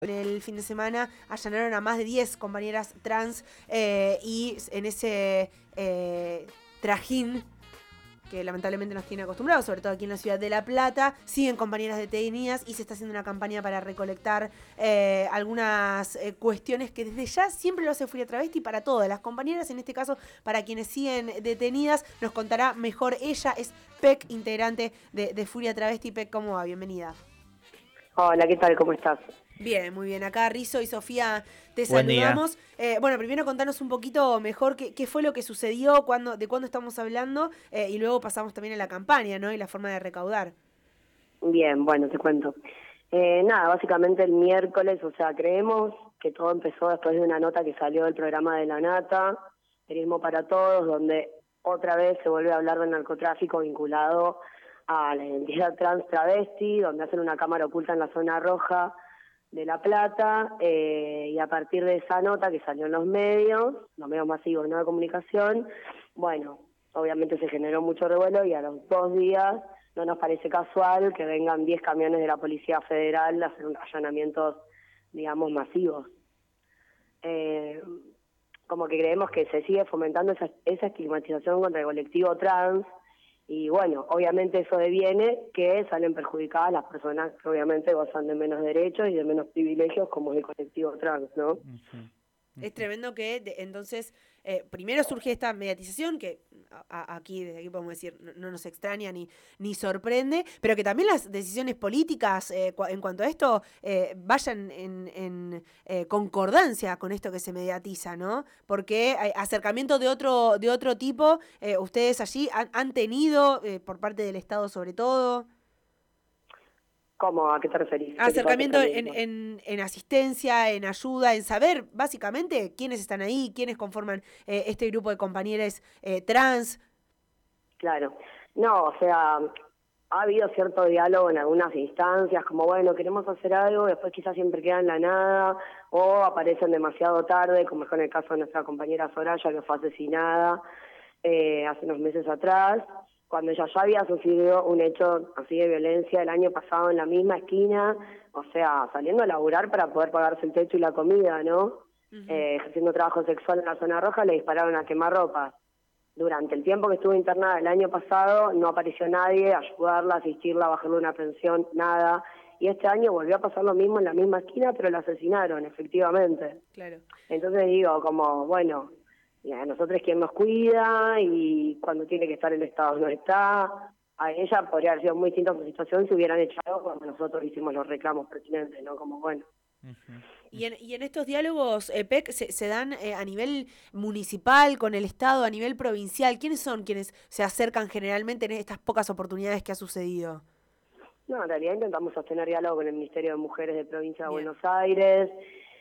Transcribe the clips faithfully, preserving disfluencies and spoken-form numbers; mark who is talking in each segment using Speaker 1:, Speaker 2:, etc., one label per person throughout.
Speaker 1: En el fin de semana allanaron a más de diez compañeras trans eh, y en ese eh, trajín que lamentablemente nos tiene acostumbrados, sobre todo aquí en la ciudad de La Plata, siguen compañeras detenidas y se está haciendo una campaña para recolectar eh, algunas eh, cuestiones que desde ya siempre lo hace Furia Travesti para todas las compañeras, en este caso para quienes siguen detenidas. Nos contará mejor ella, es Pec, integrante de, de Furia Travesti. Pec, ¿cómo va? Bienvenida.
Speaker 2: Hola, ¿qué tal? ¿Cómo estás?
Speaker 1: Bien, muy bien. Acá Rizo y Sofía te
Speaker 3: Buen día.
Speaker 1: saludamos. Eh, bueno, primero contanos un poquito mejor qué, qué fue lo que sucedió, cuándo, de cuándo estamos hablando, eh, y luego pasamos también a la campaña, ¿no? Y la forma de recaudar.
Speaker 2: Bien, bueno, te cuento. Eh, nada, básicamente el miércoles, o sea, creemos que todo empezó después de una nota que salió del programa de La Nata, Periodismo para Todos, donde otra vez se vuelve a hablar del narcotráfico vinculado a la identidad trans travesti, donde hacen una cámara oculta en la zona roja de La Plata, eh, y a partir de esa nota que salió en los medios, los medios masivos, no de comunicación, bueno, obviamente se generó mucho revuelo y a los dos días no nos parece casual que vengan diez camiones de la Policía Federal a hacer un allanamientos, digamos, masivos. Eh, como que creemos que se sigue fomentando esa, esa estigmatización contra el colectivo trans, y bueno, obviamente eso deviene que salen perjudicadas las personas que obviamente gozan de menos derechos y de menos privilegios, como es el colectivo trans, ¿no?
Speaker 3: Uh-huh.
Speaker 1: Es tremendo que de, entonces eh, primero surge esta mediatización que a, a, aquí desde aquí podemos decir no, no nos extraña ni, ni sorprende, pero que también las decisiones políticas eh, cu en cuanto a esto eh, vayan en, en eh, concordancia con esto que se mediatiza, ¿no? Porque hay acercamiento de otro de otro tipo, eh, ustedes allí han, han tenido eh, por parte del Estado sobre todo.
Speaker 2: ¿Cómo? ¿A qué te referís? ¿Qué tipo de
Speaker 1: Acercamiento en,
Speaker 2: acercamiento?
Speaker 1: en, en asistencia, en ayuda, en saber básicamente quiénes están ahí, quiénes conforman eh, este grupo de compañeros eh, trans.
Speaker 2: Claro. No, o sea, ha habido cierto diálogo en algunas instancias, como bueno, queremos hacer algo, después quizás siempre queda en la nada, o aparecen demasiado tarde, como es en el caso de nuestra compañera Soraya, que fue asesinada eh, hace unos meses atrás, cuando ella ya había sufrido un hecho así de violencia el año pasado en la misma esquina, o sea, saliendo a laburar para poder pagarse el techo y la comida, ¿no? Uh-huh. eh, ejerciendo trabajo sexual en la zona roja, le dispararon a quemarropas. Durante el tiempo que estuvo internada el año pasado no apareció nadie a ayudarla, a asistirla, a bajarle una pensión, nada. Y este año volvió a pasar lo mismo en la misma esquina, pero la asesinaron, efectivamente.
Speaker 1: Claro.
Speaker 2: Entonces digo, como, bueno, a nosotros quien nos cuida y cuando tiene que estar el Estado no está. A ella podría haber sido muy distinta su situación si hubieran hecho algo cuando nosotros hicimos los reclamos pertinentes, ¿no? Como, bueno.
Speaker 3: Uh-huh.
Speaker 1: Y en, y en estos diálogos, eh, Pec, se, se dan eh, a nivel municipal, con el Estado, a nivel provincial. ¿Quiénes son quienes se acercan generalmente en estas pocas oportunidades que ha sucedido?
Speaker 2: No, en realidad intentamos sostener diálogo con el Ministerio de Mujeres de Provincia de
Speaker 1: Bien.
Speaker 2: Buenos Aires,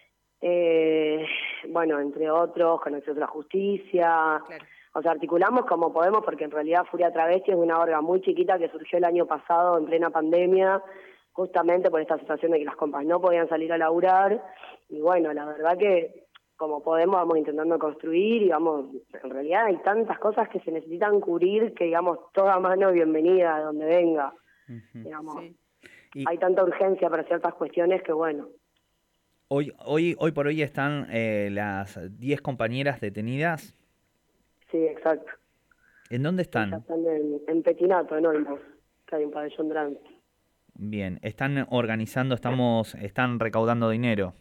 Speaker 2: eh, bueno, entre otros, con Acceso a la Justicia.
Speaker 1: Claro.
Speaker 2: O sea, articulamos como podemos, porque en realidad Furia Travesti es una orga muy chiquita que surgió el año pasado en plena pandemia, justamente por esta situación de que las compas no podían salir a laburar. Y bueno, la verdad que como podemos vamos intentando construir y vamos, en realidad hay tantas cosas que se necesitan cubrir que digamos toda mano bienvenida a donde venga. Uh-huh. Digamos, sí. Y hay tanta urgencia para ciertas cuestiones que bueno.
Speaker 3: Hoy, hoy, hoy por hoy están eh, las diez compañeras detenidas.
Speaker 2: Sí, exacto.
Speaker 3: ¿En dónde están?
Speaker 2: Están en, en Petinato, en Olmos, que hay un pabellón trans.
Speaker 3: Bien, están organizando, estamos, están recaudando dinero.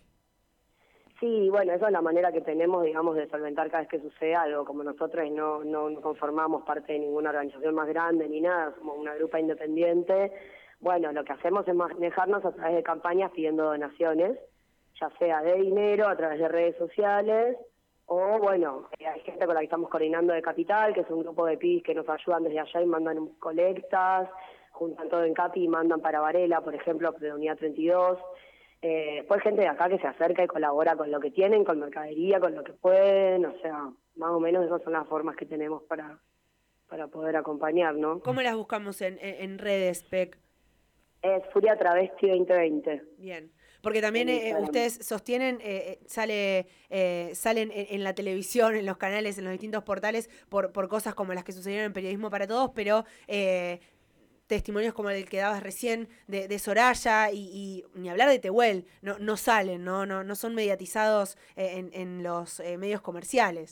Speaker 2: Sí, bueno, esa es la manera que tenemos, digamos, de solventar cada vez que sucede algo. Como nosotros no, no conformamos parte de ninguna organización más grande ni nada, somos una grupa independiente, bueno, lo que hacemos es manejarnos a través de campañas pidiendo donaciones, ya sea de dinero, a través de redes sociales, o bueno, hay gente con la que estamos coordinando de Capital, que es un grupo de pibis que nos ayudan desde allá y mandan colectas, juntan todo en Capi y mandan para Varela, por ejemplo, de Unidad treinta y dos. Eh, después gente de acá que se acerca y colabora con lo que tienen, con mercadería, con lo que pueden, o sea, más o menos esas son las formas que tenemos para, para poder acompañar, ¿no?
Speaker 1: ¿Cómo las buscamos en, en, en redes, Pec?
Speaker 2: Es Furia Travesti veinte veinte.
Speaker 1: Bien. Porque también eh, ustedes sostienen, eh, sale eh, salen en, en la televisión, en los canales, en los distintos portales, por, por cosas como las que sucedieron en Periodismo para Todos, pero eh, testimonios como el que dabas recién de, de Soraya y, y ni hablar de Tehuel, no, no salen, no, no, no son mediatizados en, en los eh, medios comerciales.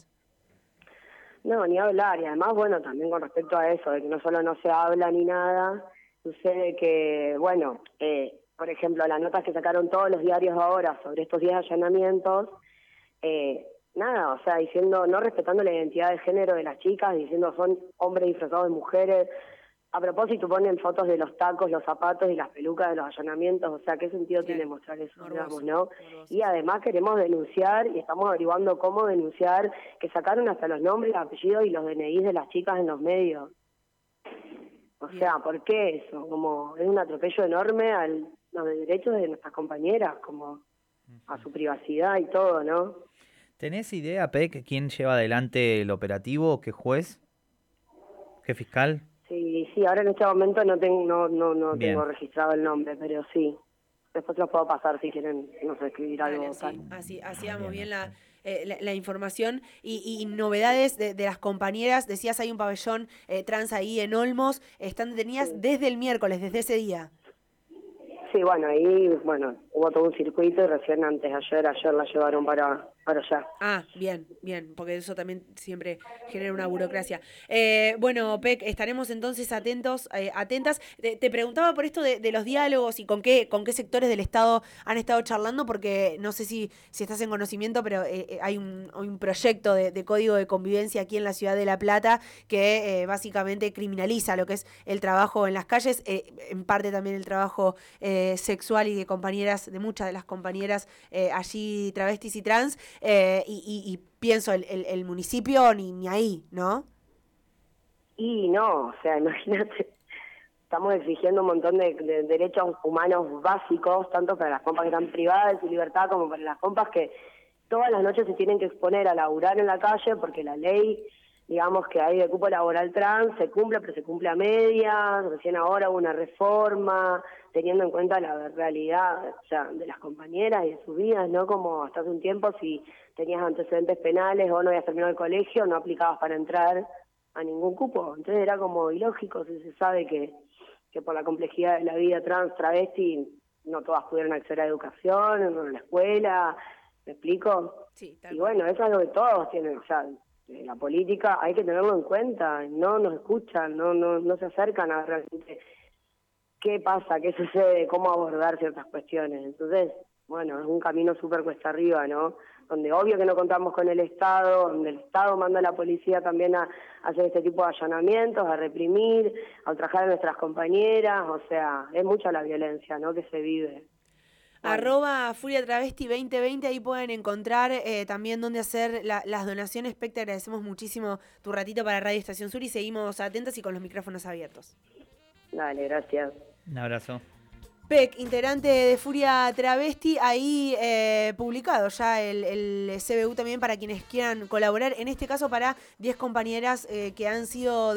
Speaker 2: No, ni hablar, y además, bueno, también con respecto a eso, de que no solo no se habla ni nada, sucede que, bueno, eh, por ejemplo, las notas que sacaron todos los diarios ahora sobre estos diez allanamientos, eh, nada, o sea, diciendo, no respetando la identidad de género de las chicas, diciendo son hombres disfrazados de mujeres. A propósito, ponen fotos de los tacos, los zapatos y las pelucas de los allanamientos, o sea, ¿qué sentido claro. tiene mostrar eso, morboso, digamos, no? Morboso. Y además queremos denunciar, y estamos averiguando cómo denunciar, que sacaron hasta los nombres, los apellidos y los D N Is de las chicas en los medios. O Bien. sea, ¿por qué eso? Como es un atropello enorme a los derechos de nuestras compañeras, como a su privacidad y todo, ¿no?
Speaker 3: ¿Tenés idea, Pec, quién lleva adelante el operativo? ¿Qué juez? ¿Qué fiscal?
Speaker 2: Sí, sí, ahora en este momento no tengo no no no tengo registrado el nombre, pero sí. Después se los puedo pasar si quieren, no sé, escribir algo.
Speaker 1: Vale, sí, así, hacíamos bien la, eh, la, la información y, y novedades de, de las compañeras. Decías, hay un pabellón eh, trans ahí en Olmos, están detenidas sí. desde el miércoles, desde ese día.
Speaker 2: Sí, bueno, ahí bueno hubo todo un circuito y recién antes, ayer, ayer la llevaron para, para allá.
Speaker 1: Ah, bien, bien, porque eso también siempre genera una burocracia. Eh, bueno, Pec, estaremos entonces atentos, eh, atentas. Te, te preguntaba por esto de, de los diálogos y con qué con qué sectores del Estado han estado charlando, porque no sé si, si estás en conocimiento, pero eh, hay un, un proyecto de, de código de convivencia aquí en la ciudad de La Plata que eh, básicamente criminaliza lo que es el trabajo en las calles, eh, en parte también el trabajo eh, sexual y de compañeras, de muchas de las compañeras eh, allí travestis y trans. Eh, y, y, y pienso, el, el, el municipio ni, ni ahí, ¿no?
Speaker 2: Y no, o sea, imagínate, estamos exigiendo un montón de, de derechos humanos básicos, tanto para las compas que están privadas de su libertad como para las compas que todas las noches se tienen que exponer a laburar en la calle porque la ley, digamos, que hay de cupo laboral trans, se cumple, pero se cumple a medias, recién ahora hubo una reforma, teniendo en cuenta la realidad, o sea, de las compañeras y de sus vidas, ¿no? Como hasta hace un tiempo, si tenías antecedentes penales o no habías terminado el colegio, no aplicabas para entrar a ningún cupo. Entonces era como ilógico, si se sabe que, que por la complejidad de la vida trans, travesti, no todas pudieron acceder a educación, no a la escuela, ¿me explico?
Speaker 1: Sí, tal
Speaker 2: y bueno, eso es lo que todos tienen, o sea, la política hay que tenerlo en cuenta, no nos escuchan, no no no se acercan a realmente qué pasa, qué sucede, cómo abordar ciertas cuestiones. Entonces, bueno, es un camino súper cuesta arriba, ¿no? Donde obvio que no contamos con el Estado, donde el Estado manda a la policía también a, a hacer este tipo de allanamientos, a reprimir, a ultrajar a nuestras compañeras, o sea, es mucha la violencia, ¿no?, que se vive.
Speaker 1: Arroba Furia Travesti veinte veinte, ahí pueden encontrar eh, también dónde hacer la, las donaciones. Pec, te agradecemos muchísimo tu ratito para Radio Estación Sur y seguimos atentas y con los micrófonos abiertos.
Speaker 2: Dale, gracias.
Speaker 3: Un abrazo.
Speaker 1: Pec, integrante de Furia Travesti, ahí eh, publicado ya el, el C B U también para quienes quieran colaborar, en este caso para diez compañeras eh, que han sido